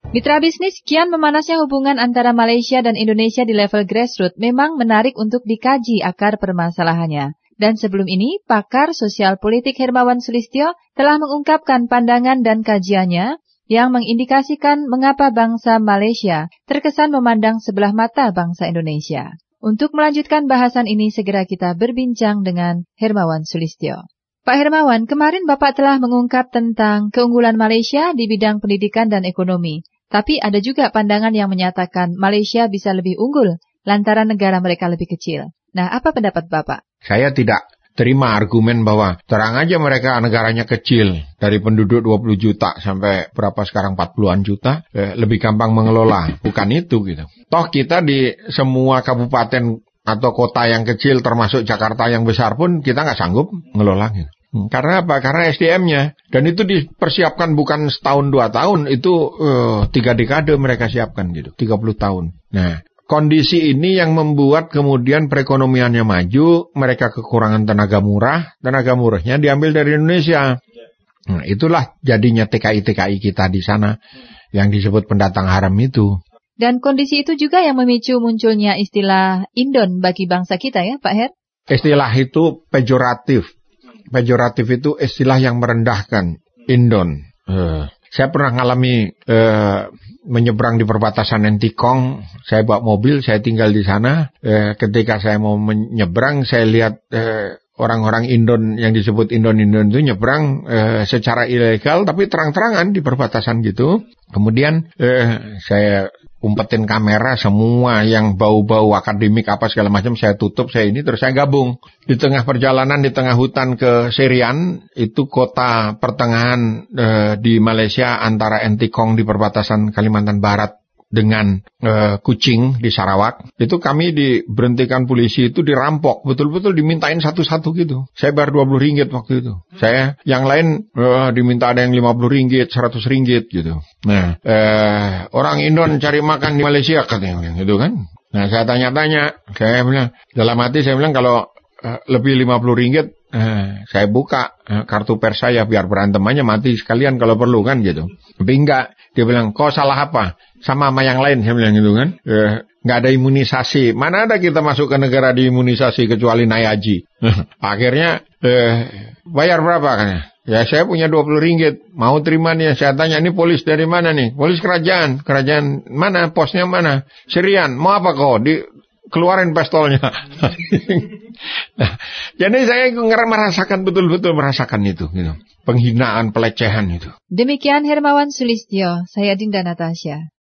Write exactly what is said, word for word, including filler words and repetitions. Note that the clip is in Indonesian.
Mitra bisnis, kian memanasnya hubungan antara Malaysia dan Indonesia di level grassroots memang menarik untuk dikaji akar permasalahannya. Dan sebelum ini, pakar sosial politik Hermawan Sulistyo telah mengungkapkan pandangan dan kajiannya yang mengindikasikan mengapa bangsa Malaysia terkesan memandang sebelah mata bangsa Indonesia. Untuk melanjutkan bahasan ini, segera kita berbincang dengan Hermawan Sulistyo. Pak Hermawan, kemarin Bapak telah mengungkap tentang keunggulan Malaysia di bidang pendidikan dan ekonomi. Tapi ada juga pandangan yang menyatakan Malaysia bisa lebih unggul lantaran negara mereka lebih kecil. Nah, apa pendapat Bapak? Saya tidak terima argumen bahwa terang aja mereka negaranya kecil. Dari penduduk dua puluh juta sampai berapa sekarang empat puluhan juta, eh, lebih gampang mengelola. Bukan itu gitu. Toh kita di semua kabupaten atau kota yang kecil termasuk Jakarta yang besar pun kita nggak sanggup mengelola gitu. Karena apa? Karena S D M-nya. Dan itu dipersiapkan bukan setahun dua tahun, itu uh, tiga dekade mereka siapkan gitu, tiga puluh tahun. Nah, kondisi ini yang membuat kemudian perekonomiannya maju, mereka kekurangan tenaga murah, tenaga murahnya diambil dari Indonesia. Nah, itulah jadinya T K I-T K I kita di sana yang disebut pendatang haram itu. Dan kondisi itu juga yang memicu munculnya istilah Indon bagi bangsa kita ya, Pak Her? Istilah itu pejoratif. Pejoratif itu istilah yang merendahkan. Indon. Uh, saya pernah ngalami uh, menyeberang di perbatasan Entikong. Saya bawa mobil, saya tinggal di sana. Uh, ketika saya mau menyeberang, saya lihat uh, orang-orang Indon yang disebut Indon-Indon itu nyeberang uh, secara ilegal, tapi terang-terangan di perbatasan gitu. Kemudian uh, saya umpetin kamera, semua yang bau-bau akademik apa segala macam saya tutup, saya ini terus saya gabung. Di tengah perjalanan di tengah hutan ke Serian, itu kota pertengahan e, di Malaysia antara Entikong di perbatasan Kalimantan Barat dengan e, Kuching di Sarawak, itu kami diberhentikan polisi, itu dirampok, betul-betul dimintain satu-satu gitu. Saya bayar dua puluh ringgit waktu itu. Saya, yang lain e, diminta ada yang lima puluh ringgit, seratus ringgit gitu. Nah, e, orang Indon cari makan di Malaysia katanya gitu kan. Nah, saya tanya-tanya, saya bilang, dalam hati saya bilang kalau e, lebih lima puluh ringgit, Eh, saya buka eh, kartu pers saya biar berantem aja mati sekalian kalau perlu kan gitu. Tapi enggak, dia bilang kok salah apa? Sama sama yang lain saya bilang gitu kan. Eh, enggak ada imunisasi. Mana ada kita masuk ke negara diimunisasi kecuali naik haji. Akhirnya eh, bayar berapa kan? Ya saya punya dua puluh ringgit. Mau terima nih, saya tanya ini polis dari mana nih? Polis kerajaan. Kerajaan mana? Posnya mana? Serian. Mau apa kau? Di keluarin pistolnya. Nah, jadi saya merasakan betul-betul merasakan itu, gitu. Penghinaan, pelecehan itu. Demikian Hermawan Sulistyo, saya Dinda Natasha.